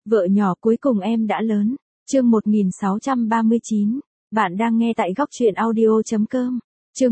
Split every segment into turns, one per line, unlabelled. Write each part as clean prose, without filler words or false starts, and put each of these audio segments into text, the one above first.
Vợ nhỏ cuối cùng em đã lớn. Chương 1639. Bạn đang nghe tại góc truyện audio.com. Chương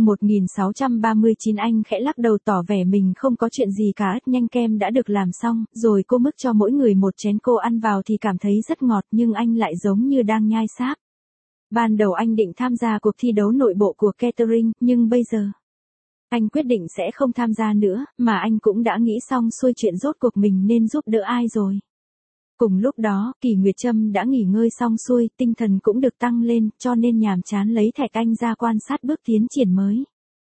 1639. Anh khẽ lắc đầu tỏ vẻ mình không có chuyện gì cả. Nhanh kem đã được làm xong, rồi cô múc cho mỗi người một chén, cô ăn vào thì cảm thấy rất ngọt, nhưng anh lại giống như đang nhai sáp. Ban đầu anh định tham gia cuộc thi đấu nội bộ của catering, nhưng bây giờ anh quyết định sẽ không tham gia nữa, mà anh cũng đã nghĩ xong xuôi chuyện rốt cuộc mình nên giúp đỡ ai rồi. Cùng lúc đó, Kỳ Nguyệt Trâm đã nghỉ ngơi xong xuôi, tinh thần cũng được tăng lên, cho nên nhàm chán lấy thẻ canh ra quan sát bước tiến triển mới.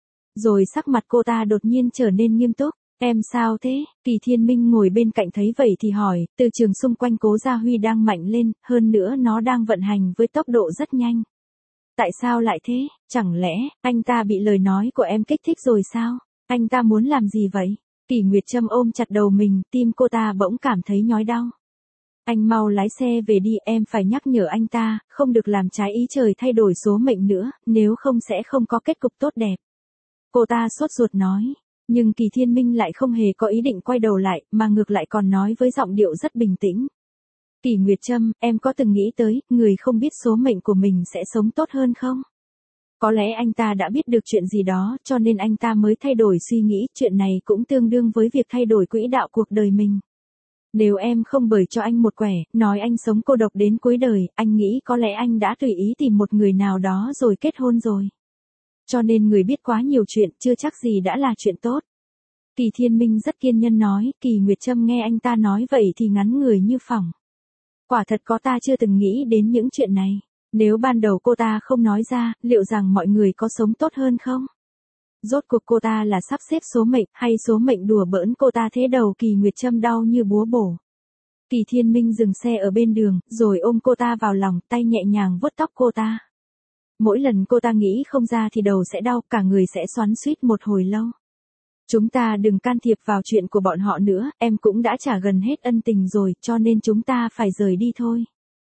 Rồi sắc mặt cô ta đột nhiên trở nên nghiêm túc. Em sao thế? Kỳ Thiên Minh ngồi bên cạnh thấy vậy thì hỏi. Từ trường xung quanh Cố Gia Huy đang mạnh lên, hơn nữa nó đang vận hành với tốc độ rất nhanh. Tại sao lại thế? Chẳng lẽ anh ta bị lời nói của em kích thích rồi sao? Anh ta muốn làm gì vậy? Kỳ Nguyệt Trâm ôm chặt đầu mình, tim cô ta bỗng cảm thấy nhói đau. Anh mau lái xe về đi, em phải nhắc nhở anh ta, không được làm trái ý trời thay đổi số mệnh nữa, nếu không sẽ không có kết cục tốt đẹp. Cô ta sốt ruột nói, nhưng Kỳ Thiên Minh lại không hề có ý định quay đầu lại, mà ngược lại còn nói với giọng điệu rất bình tĩnh. Kỳ Nguyệt Trâm, em có từng nghĩ tới, người không biết số mệnh của mình sẽ sống tốt hơn không? Có lẽ anh ta đã biết được chuyện gì đó, cho nên anh ta mới thay đổi suy nghĩ, chuyện này cũng tương đương với việc thay đổi quỹ đạo cuộc đời mình. Nếu em không bời cho anh một quẻ, nói anh sống cô độc đến cuối đời, anh nghĩ có lẽ anh đã tùy ý tìm một người nào đó rồi kết hôn rồi. Cho nên người biết quá nhiều chuyện, chưa chắc gì đã là chuyện tốt. Kỳ Thiên Minh rất kiên nhẫn nói. Kỳ Nguyệt Trâm nghe anh ta nói vậy thì ngắn người như phỏng. Quả thật có ta chưa từng nghĩ đến những chuyện này. Nếu ban đầu cô ta không nói ra, liệu rằng mọi người có sống tốt hơn không? Rốt cuộc cô ta là sắp xếp số mệnh, hay số mệnh đùa bỡn cô ta thế? Đầu Kỳ Nguyệt Trâm đau như búa bổ. Kỳ Thiên Minh dừng xe ở bên đường, rồi ôm cô ta vào lòng, tay nhẹ nhàng vuốt tóc cô ta. Mỗi lần cô ta nghĩ không ra thì đầu sẽ đau, cả người sẽ xoắn xuýt một hồi lâu. Chúng ta đừng can thiệp vào chuyện của bọn họ nữa, em cũng đã trả gần hết ân tình rồi, cho nên chúng ta phải rời đi thôi.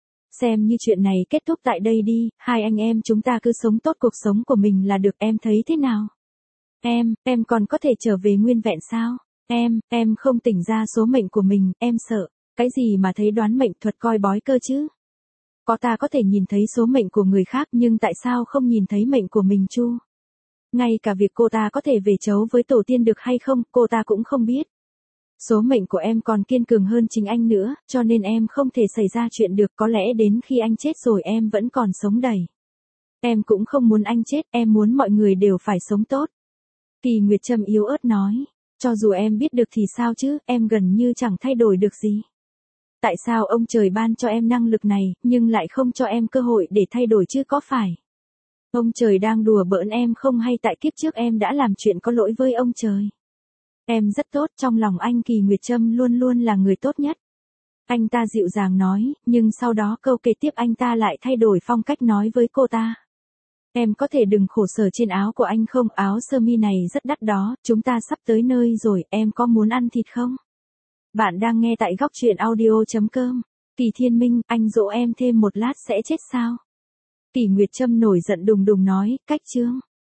Xem như chuyện này kết thúc tại đây đi, hai anh em chúng ta cứ sống tốt cuộc sống của mình là được, em thấy thế nào? Em còn có thể trở về nguyên vẹn sao? Em không tỉnh ra số mệnh của mình, em sợ. Cái gì mà thấy đoán mệnh thuật coi bói cơ chứ? Ta có thể nhìn thấy số mệnh của người khác, nhưng tại sao không nhìn thấy mệnh của mình chu? Ngay cả việc cô ta có thể về chấu với tổ tiên được hay không, cô ta cũng không biết. Số mệnh của em còn kiên cường hơn chính anh nữa, cho nên em không thể xảy ra chuyện được, có lẽ đến khi anh chết rồi em vẫn còn sống đầy. Em cũng không muốn anh chết, em muốn mọi người đều phải sống tốt. Kỳ Nguyệt Trâm yếu ớt nói, cho dù em biết được thì sao chứ, em gần như chẳng thay đổi được gì. Tại sao ông trời ban cho em năng lực này, nhưng lại không cho em cơ hội để thay đổi chứ có phải? Ông trời đang đùa bỡn em không, hay tại kiếp trước em đã làm chuyện có lỗi với ông trời? Em rất tốt, trong lòng anh Kỳ Nguyệt Trâm luôn luôn là người tốt nhất. Anh ta dịu dàng nói, nhưng sau đó câu kế tiếp anh ta lại thay đổi phong cách nói với cô ta. Em có thể đừng khổ sở trên áo của anh không, áo sơ mi này rất đắt đó, chúng ta sắp tới nơi rồi, em có muốn ăn thịt không? Bạn đang nghe tại góc truyện audio.com. Kỳ Thiên Minh, anh dỗ em thêm một lát sẽ chết sao? Kỳ Nguyệt Trâm nổi giận đùng đùng nói, cách chương.